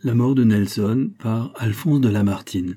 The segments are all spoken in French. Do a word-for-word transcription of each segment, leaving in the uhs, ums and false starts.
La mort de Nelson par Alphonse de Lamartine.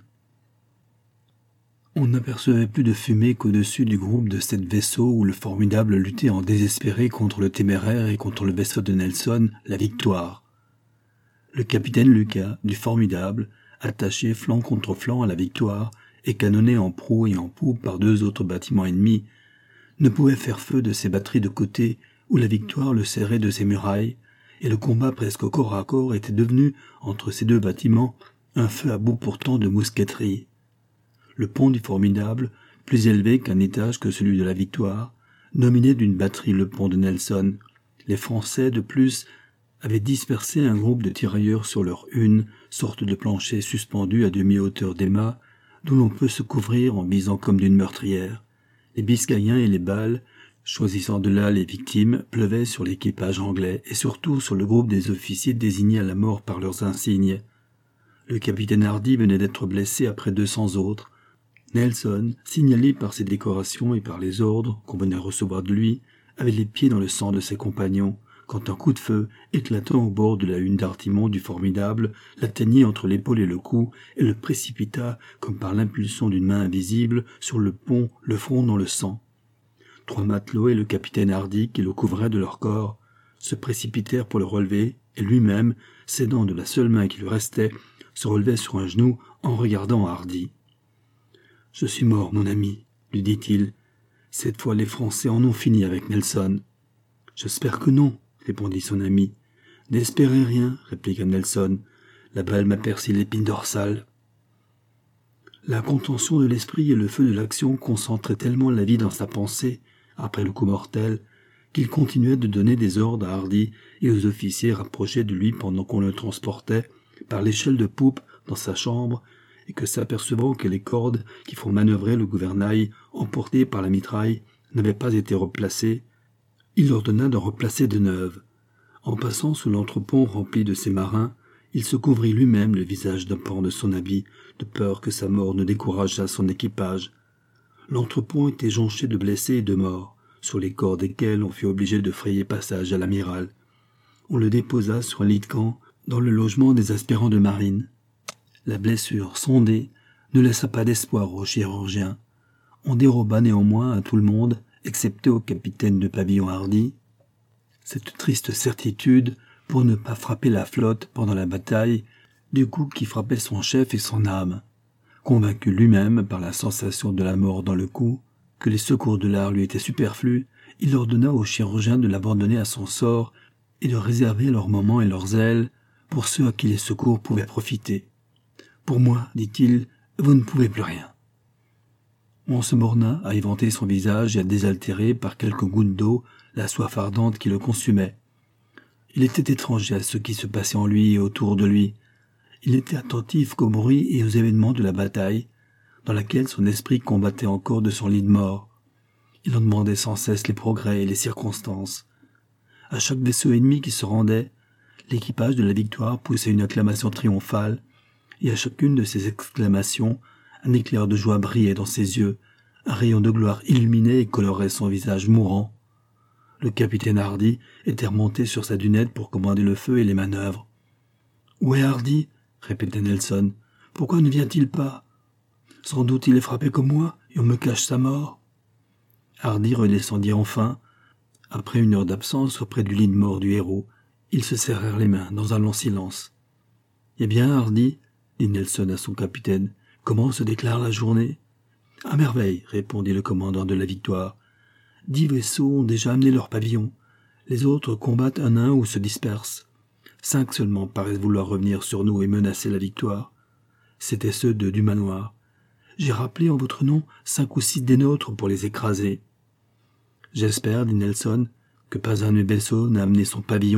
On n'apercevait plus de fumée qu'au-dessus du groupe de sept vaisseaux où le Formidable luttait en désespéré contre le Téméraire et contre le vaisseau de Nelson, la Victoire. Le capitaine Lucas, du Formidable, attaché flanc contre flanc à la Victoire et canonné en proue et en poupe par deux autres bâtiments ennemis, ne pouvait faire feu de ses batteries de côté où la Victoire le serrait de ses murailles, et le combat presque au corps à corps était devenu, entre ces deux bâtiments, un feu à bout portant de mousqueterie. Le pont du Formidable, plus élevé qu'un étage que celui de la Victoire, dominait d'une batterie le pont de Nelson. Les Français, de plus, avaient dispersé un groupe de tirailleurs sur leur hune, sorte de plancher suspendu à demi-hauteur des mâts, d'où l'on peut se couvrir en visant comme d'une meurtrière. Les Biscayens et les balles, choisissant de là les victimes, pleuvaient sur l'équipage anglais et surtout sur le groupe des officiers désignés à la mort par leurs insignes. Le capitaine Hardy venait d'être blessé après deux cents autres. Nelson, signalé par ses décorations et par les ordres qu'on venait recevoir de lui, avait les pieds dans le sang de ses compagnons, quand un coup de feu, éclatant au bord de la hune d'artimon du Formidable, l'atteignit entre l'épaule et le cou et le précipita, comme par l'impulsion d'une main invisible, sur le pont, le front dans le sang. Trois matelots et le capitaine Hardy, qui le couvraient de leur corps, se précipitèrent pour le relever, et lui-même, s'aidant de la seule main qui lui restait, se relevait sur un genou en regardant Hardy. « Je suis mort, mon ami, » lui dit-il. « Cette fois les Français en ont fini avec Nelson. »« J'espère que non, » répondit son ami. « N'espérez rien, » répliqua Nelson. « La balle m'a percé l'épine dorsale. » La contention de l'esprit et le feu de l'action concentraient tellement la vie dans sa pensée, après le coup mortel, qu'il continuait de donner des ordres à Hardy et aux officiers rapprochés de lui pendant qu'on le transportait, par l'échelle de poupe, dans sa chambre, et que s'apercevant que les cordes qui font manœuvrer le gouvernail, emportées par la mitraille, n'avaient pas été replacées, il ordonna d'en replacer de neuves. En passant sous l'entrepont rempli de ses marins, il se couvrit lui-même le visage d'un pan de son habit, de peur que sa mort ne décourageât son équipage. L'entrepont était jonché de blessés et de morts, sur les corps desquels on fut obligé de frayer passage à l'amiral. On le déposa sur un lit de camp, dans le logement des aspirants de marine. La blessure, sondée, ne laissa pas d'espoir aux chirurgiens. On déroba néanmoins à tout le monde, excepté au capitaine de pavillon Hardy, cette triste certitude pour ne pas frapper la flotte pendant la bataille du coup qui frappait son chef et son âme. Convaincu lui-même par la sensation de la mort dans le cou, que les secours de l'art lui étaient superflus, il ordonna aux chirurgiens de l'abandonner à son sort et de réserver leurs moments et leurs ailes pour ceux à qui les secours pouvaient profiter. « Pour moi, dit-il, vous ne pouvez plus rien. » On se borna à éventer son visage et à désaltérer par quelques gouttes d'eau la soif ardente qui le consumait. Il était étranger à ce qui se passait en lui et autour de lui. Il n'était attentif qu'aux bruits et aux événements de la bataille, dans laquelle son esprit combattait encore de son lit de mort. Il en demandait sans cesse les progrès et les circonstances. À chaque vaisseau ennemi qui se rendait, l'équipage de la Victoire poussait une acclamation triomphale, et à chacune de ces exclamations, un éclair de joie brillait dans ses yeux, un rayon de gloire illuminait et colorait son visage mourant. Le capitaine Hardy était remonté sur sa dunette pour commander le feu et les manœuvres. « Où est Hardy ?» répétait Nelson. « Pourquoi ne vient-il pas ? Sans doute il est frappé comme moi, et on me cache sa mort. » Hardy redescendit enfin. Après une heure d'absence auprès du lit de mort du héros, ils se serrèrent les mains dans un long silence. « Eh bien, Hardy, » dit Nelson à son capitaine, « comment se déclare la journée ?»« À merveille, » répondit le commandant de la Victoire. « Dix vaisseaux ont déjà amené leur pavillon. Les autres combattent un à un ou se dispersent. Cinq seulement paraissent vouloir revenir sur nous et menacer la victoire. C'étaient ceux de Dumanoir. J'ai rappelé en votre nom cinq ou six des nôtres pour les écraser. »« J'espère, » dit Nelson, « que pas un de mes vaisseaux n'a amené son pavillon. »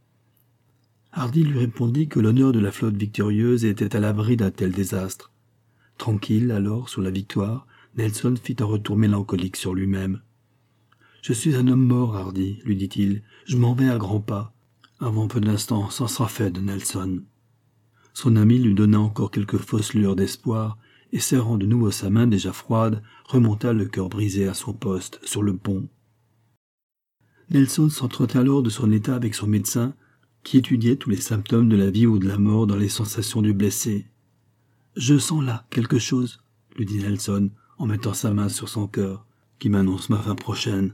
Hardy lui répondit que l'honneur de la flotte victorieuse était à l'abri d'un tel désastre. Tranquille, alors, sur la Victoire, Nelson fit un retour mélancolique sur lui-même. « Je suis un homme mort, Hardy, lui dit-il. Je m'en vais à grands pas. Avant peu d'instants, c'en sera fait de Nelson. » Son ami lui donna encore quelques fausses lueurs d'espoir, et serrant de nouveau sa main déjà froide, remonta le cœur brisé à son poste, sur le pont. Nelson s'entretint alors de son état avec son médecin, qui étudiait tous les symptômes de la vie ou de la mort dans les sensations du blessé. « Je sens là quelque chose, » lui dit Nelson, en mettant sa main sur son cœur, qui m'annonce ma fin prochaine.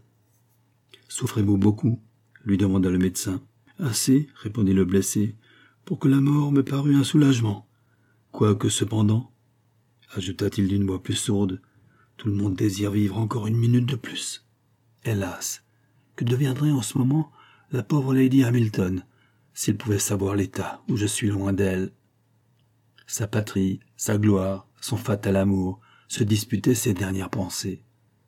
« Souffrez-vous beaucoup ?» lui demanda le médecin. « Assez, » répondit le blessé, « pour que la mort me parût un soulagement. Quoique cependant, » ajouta-t-il d'une voix plus sourde, « tout le monde désire vivre encore une minute de plus. Hélas, que deviendrait en ce moment la pauvre Lady Hamilton, s'il pouvait savoir l'état où je suis loin d'elle. » Sa patrie, sa gloire, son fatal amour se disputaient ses dernières pensées.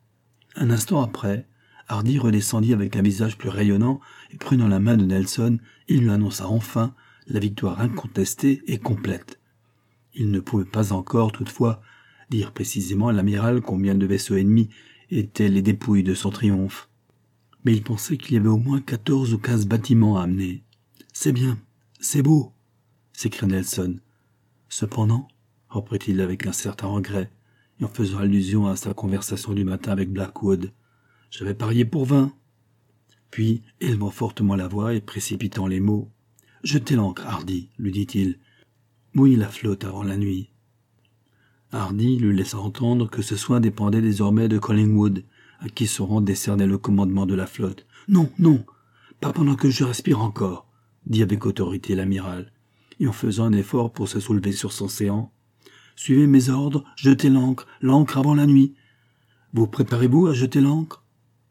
Un instant après, Hardy redescendit avec un visage plus rayonnant et prenant la main de Nelson, il lui annonça enfin la victoire incontestée et complète. Il ne pouvait pas encore, toutefois, dire précisément à l'amiral combien de vaisseaux ennemis étaient les dépouilles de son triomphe. Mais il pensait qu'il y avait au moins quatorze ou quinze bâtiments à amener. « C'est bien, c'est beau !» s'écria Nelson. Cependant, reprit-il avec un certain regret, et en faisant allusion à sa conversation du matin avec Blackwood, « j'avais parié pour vingt. » Puis, élevant fortement la voix et précipitant les mots, « Jetez l'ancre, Hardy, lui dit-il. Mouillez la flotte avant la nuit. » Hardy lui laissa entendre que ce soin dépendait désormais de Collingwood, à qui Sauron décernait le commandement de la flotte. « Non, non, pas pendant que je respire encore, » dit avec autorité l'amiral, et en faisant un effort pour se soulever sur son séant. « Suivez mes ordres, jetez l'ancre, l'ancre avant la nuit. Vous préparez-vous à jeter l'ancre ?»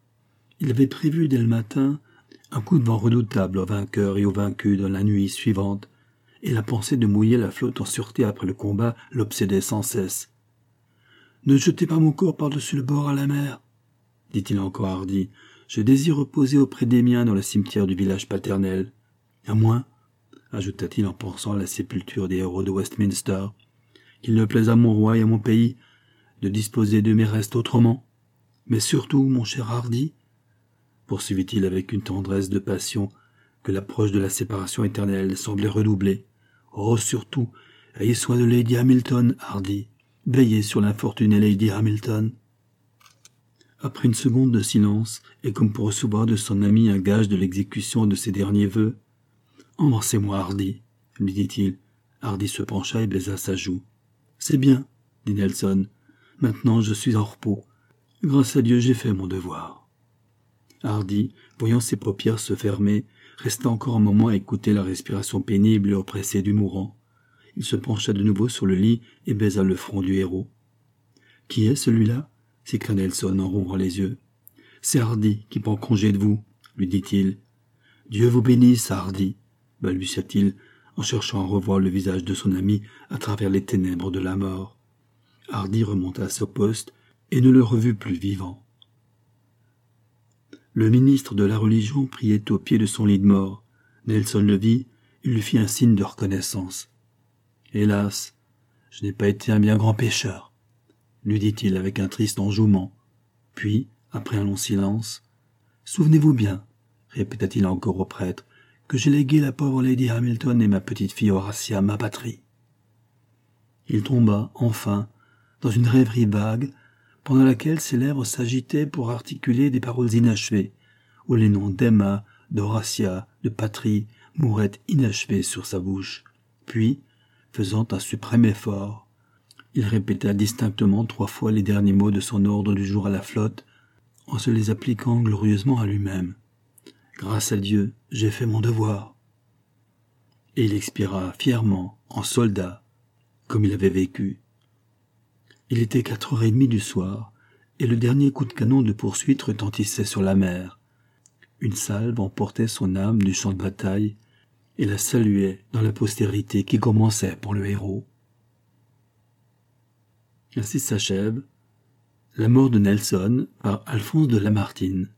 Il avait prévu dès le matin un coup de vent redoutable aux vainqueurs et aux vaincus dans la nuit suivante, et la pensée de mouiller la flotte en sûreté après le combat l'obsédait sans cesse. « Ne jetez pas mon corps par-dessus le bord à la mer, » dit-il encore à Hardy. « Je désire reposer auprès des miens dans le cimetière du village paternel. À moins, » ajouta-t-il en pensant à la sépulture des héros de Westminster, « qu'il ne plaise à mon roi et à mon pays de disposer de mes restes autrement. Mais surtout, mon cher Hardy, poursuivit-il avec une tendresse de passion que l'approche de la séparation éternelle semblait redoubler. Oh, surtout, ayez soin de Lady Hamilton, Hardy. Veillez sur l'infortunée Lady Hamilton. » Après une seconde de silence, et comme pour recevoir de son ami un gage de l'exécution de ses derniers vœux, « Embrassez-moi, Hardy, » lui dit-il. Hardy se pencha et baisa sa joue. « C'est bien, » dit Nelson. « Maintenant je suis en repos. Grâce à Dieu, j'ai fait mon devoir. » Hardy, voyant ses paupières se fermer, resta encore un moment à écouter la respiration pénible et oppressée du mourant. Il se pencha de nouveau sur le lit et baisa le front du héros. « Qui est celui-là » s'écria Nelson en rouvrant les yeux. « C'est Hardy qui prend congé de vous, » lui dit-il. « Dieu vous bénisse, Hardy, » balbutia-t-il en cherchant à revoir le visage de son ami à travers les ténèbres de la mort. Hardy remonta à son poste et ne le revut plus vivant. Le ministre de la religion priait au pied de son lit de mort. Nelson le vit et lui fit un signe de reconnaissance. « Hélas, je n'ai pas été un bien grand pécheur, » lui dit-il avec un triste enjouement. Puis, après un long silence, « Souvenez-vous bien, » répéta-t-il encore au prêtre, « que j'ai légué la pauvre Lady Hamilton et ma petite fille Horatia à ma patrie. » Il tomba, enfin, dans une rêverie vague, pendant laquelle ses lèvres s'agitaient pour articuler des paroles inachevées, où les noms d'Emma, d'Horatia, de Patrie mouraient inachevés sur sa bouche. Puis, faisant un suprême effort, il répéta distinctement trois fois les derniers mots de son ordre du jour à la flotte, en se les appliquant glorieusement à lui-même. « Grâce à Dieu, j'ai fait mon devoir. » Et il expira fièrement, en soldat, comme il avait vécu. Il était quatre heures et demie du soir, et le dernier coup de canon de poursuite retentissait sur la mer. Une salve emportait son âme du champ de bataille et la saluait dans la postérité qui commençait pour le héros. Ainsi s'achève La mort de Nelson par Alphonse de Lamartine.